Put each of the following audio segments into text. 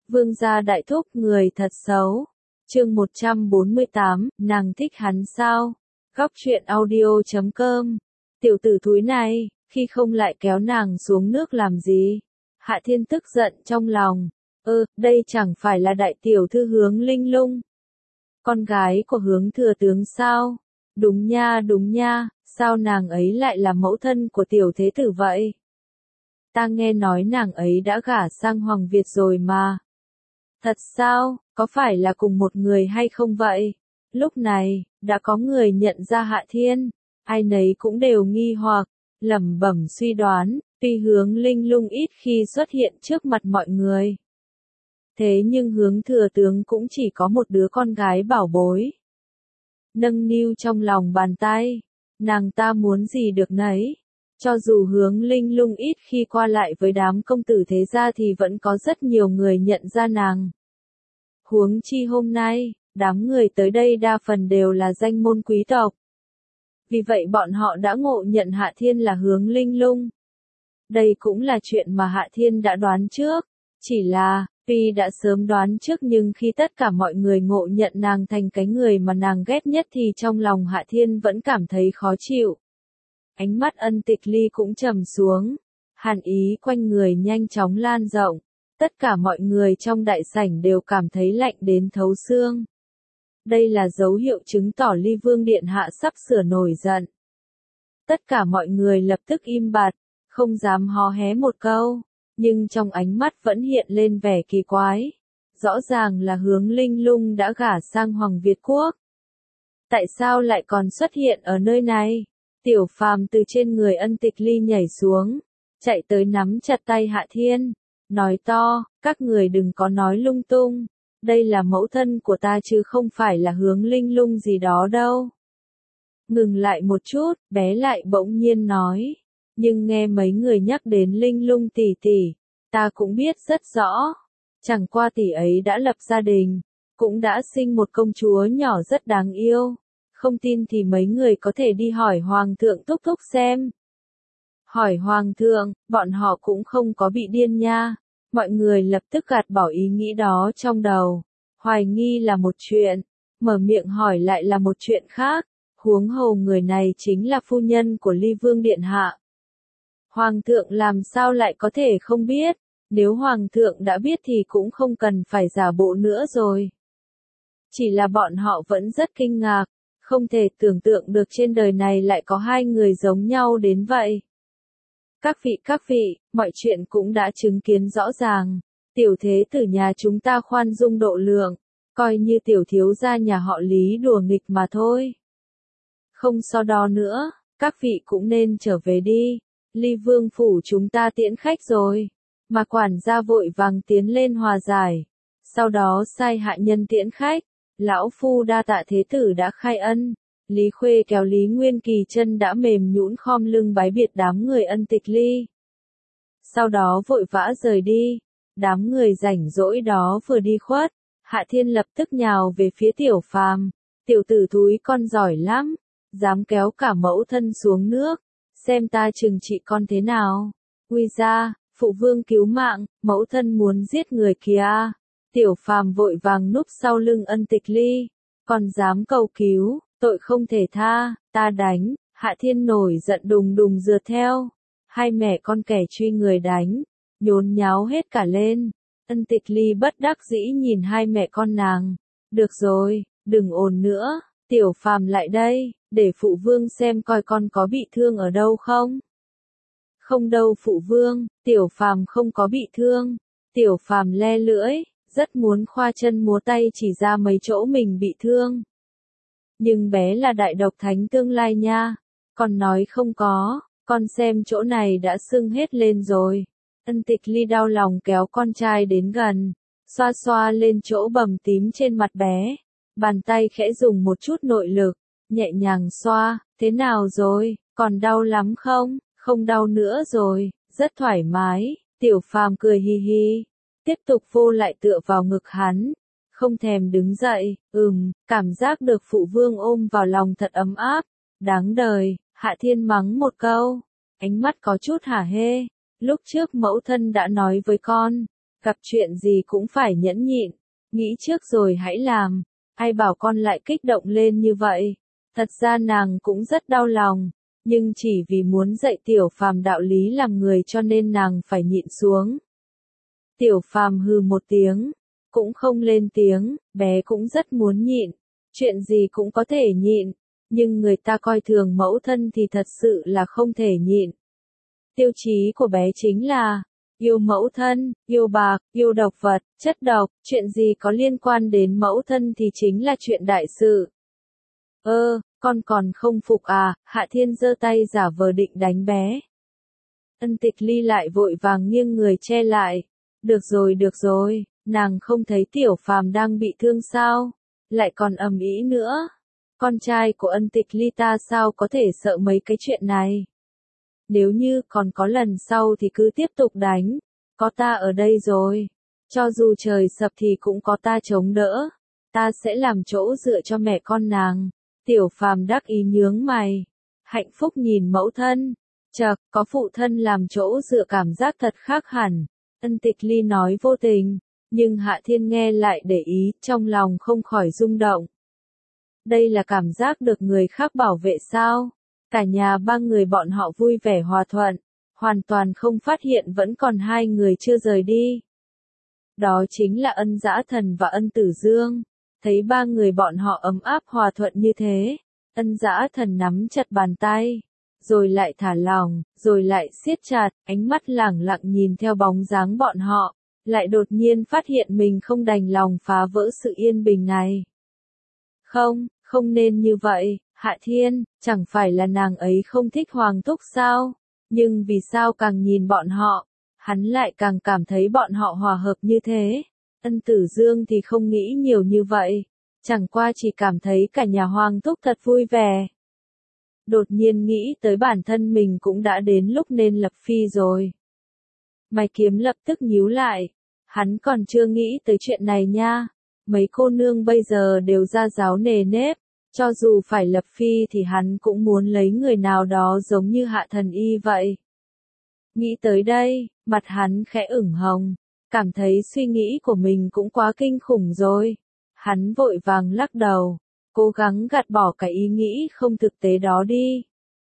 Vương gia đại thúc người thật xấu. Chương 148, nàng thích hắn sao? Góc truyện audio.com. Tiểu tử thúi này, khi không lại kéo nàng xuống nước làm gì? Hạ Thiên tức giận trong lòng. Đây chẳng phải là đại tiểu thư Hướng Linh Lung. Con gái của Hướng thừa tướng sao? Đúng nha, sao nàng ấy lại là mẫu thân của tiểu thế tử vậy? Ta nghe nói nàng ấy đã gả sang Hoàng Việt rồi mà. Thật sao, có phải là cùng một người hay không vậy? Lúc này, đã có người nhận ra Hạ Thiên, ai nấy cũng đều nghi hoặc, lẩm bẩm suy đoán, tuy Hướng Linh Lung ít khi xuất hiện trước mặt mọi người. Thế nhưng Hướng thừa tướng cũng chỉ có một đứa con gái bảo bối. Nâng niu trong lòng bàn tay, nàng ta muốn gì được nấy. Cho dù Hướng Linh Lung ít khi qua lại với đám công tử thế gia thì vẫn có rất nhiều người nhận ra nàng. Huống chi hôm nay, đám người tới đây đa phần đều là danh môn quý tộc. Vì vậy bọn họ đã ngộ nhận Hạ Thiên là Hướng Linh Lung. Đây cũng là chuyện mà Hạ Thiên đã đoán trước. Chỉ là, tuy đã sớm đoán trước nhưng khi tất cả mọi người ngộ nhận nàng thành cái người mà nàng ghét nhất thì trong lòng Hạ Thiên vẫn cảm thấy khó chịu. Ánh mắt Ân Tịch Ly cũng trầm xuống, hàn ý quanh người nhanh chóng lan rộng, tất cả mọi người trong đại sảnh đều cảm thấy lạnh đến thấu xương. Đây là dấu hiệu chứng tỏ Ly Vương Điện Hạ sắp sửa nổi giận. Tất cả mọi người lập tức im bặt, không dám hó hé một câu, nhưng trong ánh mắt vẫn hiện lên vẻ kỳ quái. Rõ ràng là Hướng Linh Lung đã gả sang Hoàng Việt Quốc. Tại sao lại còn xuất hiện ở nơi này? Tiểu Phàm từ trên người Ân Tịch Ly nhảy xuống, chạy tới nắm chặt tay Hạ Thiên, nói to, các người đừng có nói lung tung, đây là mẫu thân của ta chứ không phải là Hướng Linh Lung gì đó đâu. Ngừng lại một chút, bé lại bỗng nhiên nói, nhưng nghe mấy người nhắc đến Linh Lung tỷ tỷ, ta cũng biết rất rõ, chẳng qua tỷ ấy đã lập gia đình, cũng đã sinh một công chúa nhỏ rất đáng yêu. Không tin thì mấy người có thể đi hỏi Hoàng thượng Thúc Thúc xem. Hỏi Hoàng thượng, bọn họ cũng không có bị điên nha. Mọi người lập tức gạt bỏ ý nghĩ đó trong đầu. Hoài nghi là một chuyện, mở miệng hỏi lại là một chuyện khác. Huống hồ người này chính là phu nhân của Ly Vương Điện Hạ. Hoàng thượng làm sao lại có thể không biết, nếu Hoàng thượng đã biết thì cũng không cần phải giả bộ nữa rồi. Chỉ là bọn họ vẫn rất kinh ngạc. Không thể tưởng tượng được trên đời này lại có hai người giống nhau đến vậy. Các vị, mọi chuyện cũng đã chứng kiến rõ ràng. Tiểu thế tử nhà chúng ta khoan dung độ lượng, coi như tiểu thiếu gia nhà họ Lý đùa nghịch mà thôi. Không so đo nữa, các vị cũng nên trở về đi. Ly Vương phủ chúng ta tiễn khách rồi. Mà quản gia vội vàng tiến lên hòa giải. Sau đó sai hạ nhân tiễn khách. Lão phu đa tạ thế tử đã khai ân. Lý Khuê kéo Lý Nguyên Kỳ chân đã mềm nhũn khom lưng bái biệt đám người Ân Tịch Ly. Sau đó vội vã rời đi. Đám người rảnh rỗi đó vừa đi khuất, Hạ Thiên lập tức nhào về phía Tiểu Phàm. Tiểu tử thúi con giỏi lắm, dám kéo cả mẫu thân xuống nước, xem ta trừng trị con thế nào. Quy ra, phụ vương cứu mạng, mẫu thân muốn giết người kìa. Tiểu Phàm vội vàng núp sau lưng Ân Tịch Ly, còn dám cầu cứu, tội không thể tha, ta đánh. Hạ Thiên nổi giận đùng đùng rượt theo, hai mẹ con kẻ truy người đánh, nhốn nháo hết cả lên. Ân Tịch Ly bất đắc dĩ nhìn hai mẹ con nàng, được rồi, đừng ồn nữa, Tiểu Phàm lại đây, để phụ vương xem coi con có bị thương ở đâu không. Không đâu phụ vương, Tiểu Phàm không có bị thương. Tiểu Phàm le lưỡi, rất muốn khoa chân múa tay chỉ ra mấy chỗ mình bị thương. Nhưng bé là đại độc thánh tương lai nha, con nói không có, con xem chỗ này đã sưng hết lên rồi. Ân Tịch Ly đau lòng kéo con trai đến gần, xoa xoa lên chỗ bầm tím trên mặt bé, bàn tay khẽ dùng một chút nội lực, nhẹ nhàng xoa, thế nào rồi, còn đau lắm không? Không đau nữa rồi, rất thoải mái. Tiểu Phàm cười hi hi, tiếp tục vô lại tựa vào ngực hắn, không thèm đứng dậy. Cảm giác được phụ vương ôm vào lòng thật ấm áp. Đáng đời. Hạ Thiên mắng một câu, ánh mắt có chút hả hê. Lúc trước mẫu thân đã nói với con, Gặp chuyện gì cũng phải nhẫn nhịn, nghĩ trước rồi hãy làm. Ai bảo con lại kích động lên như vậy? Thật ra nàng cũng rất đau lòng, nhưng chỉ vì muốn dạy Tiểu Phàm đạo lý làm người cho nên nàng phải nhịn xuống. Tiểu Phàm hừ một tiếng, cũng không lên tiếng, bé cũng rất muốn nhịn, chuyện gì cũng có thể nhịn, nhưng người ta coi thường mẫu thân thì thật sự là không thể nhịn. Tiêu chí của bé chính là yêu mẫu thân, yêu bạc, yêu độc vật, chất độc, chuyện gì có liên quan đến mẫu thân thì chính là chuyện đại sự. Con còn không phục à? Hạ Thiên giơ tay giả vờ định đánh bé. Ân Tịch Ly lại vội vàng nghiêng người che lại. Được rồi, nàng không thấy Tiểu Phàm đang bị thương sao? Lại còn ầm ĩ nữa. Con trai của Ân Tịch Ly ta sao có thể sợ mấy cái chuyện này? Nếu như còn có lần sau thì cứ tiếp tục đánh. Có ta ở đây rồi. Cho dù trời sập thì cũng có ta chống đỡ. Ta sẽ làm chỗ dựa cho mẹ con nàng. Tiểu Phàm đắc ý nhướng mày. Hạnh phúc nhìn mẫu thân. Chậc, có phụ thân làm chỗ dựa cảm giác thật khác hẳn. Ân Tịch Ly nói vô tình. Nhưng Hạ Thiên nghe lại để ý, trong lòng không khỏi rung động. Đây là cảm giác được người khác bảo vệ sao? Cả nhà ba người bọn họ vui vẻ hòa thuận, hoàn toàn không phát hiện vẫn còn hai người chưa rời đi. Đó chính là Ân Dã Thần và Ân Tử Dương. Thấy ba người bọn họ ấm áp hòa thuận như thế, Ân Dã Thần nắm chặt bàn tay, rồi lại thả lỏng, rồi lại siết chặt, ánh mắt lẳng lặng nhìn theo bóng dáng bọn họ, lại đột nhiên phát hiện mình không đành lòng phá vỡ sự yên bình này. Không nên như vậy, Hạ Thiên, chẳng phải là nàng ấy không thích Hoàng Thúc sao? Nhưng vì sao càng nhìn bọn họ, hắn lại càng cảm thấy bọn họ hòa hợp như thế? Ân Tử Dương thì không nghĩ nhiều như vậy, chẳng qua chỉ cảm thấy cả nhà Hoàng Thúc thật vui vẻ. Đột nhiên nghĩ tới bản thân mình cũng đã đến lúc nên lập phi rồi. Mày Kiếm lập tức nhíu lại, hắn còn chưa nghĩ tới chuyện này nha. Mấy cô nương bây giờ đều ra giáo nề nếp, cho dù phải lập phi thì hắn cũng muốn lấy người nào đó giống như Hạ Thần Y vậy. Nghĩ tới đây, mặt hắn khẽ ửng hồng, cảm thấy suy nghĩ của mình cũng quá kinh khủng rồi. Hắn vội vàng lắc đầu, cố gắng gạt bỏ cái ý nghĩ không thực tế đó đi.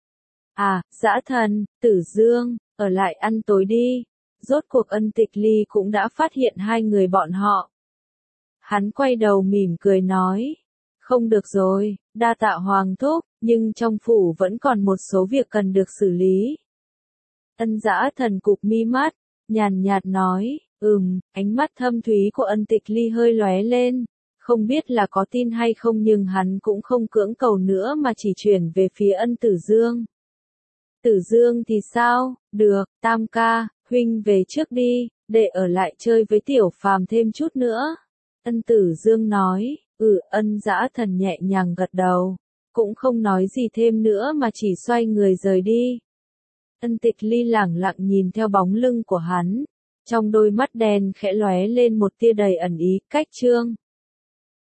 Dã Thần, Tử Dương, ở lại ăn tối đi. Rốt cuộc Ân Tịch Ly cũng đã phát hiện hai người bọn họ. Hắn quay đầu mỉm cười nói. Không được rồi, đa tạ Hoàng Thúc, nhưng trong phủ vẫn còn một số việc cần được xử lý. Ân Dã Thần cụp mi mắt, nhàn nhạt nói, ánh mắt thâm thúy của Ân Tịch Ly hơi lóe lên. Không biết là có tin hay không nhưng hắn cũng không cưỡng cầu nữa mà chỉ chuyển về phía Ân Tử Dương. Tử Dương thì sao? Được, Tam ca, huynh về trước đi, để ở lại chơi với Tiểu Phàm thêm chút nữa. Ân Tử Dương nói, Ân Dã Thần nhẹ nhàng gật đầu, cũng không nói gì thêm nữa mà chỉ xoay người rời đi. Ân Tịch Ly lẳng lặng nhìn theo bóng lưng của hắn, trong đôi mắt đen khẽ lóe lên một tia đầy ẩn ý, cách chương.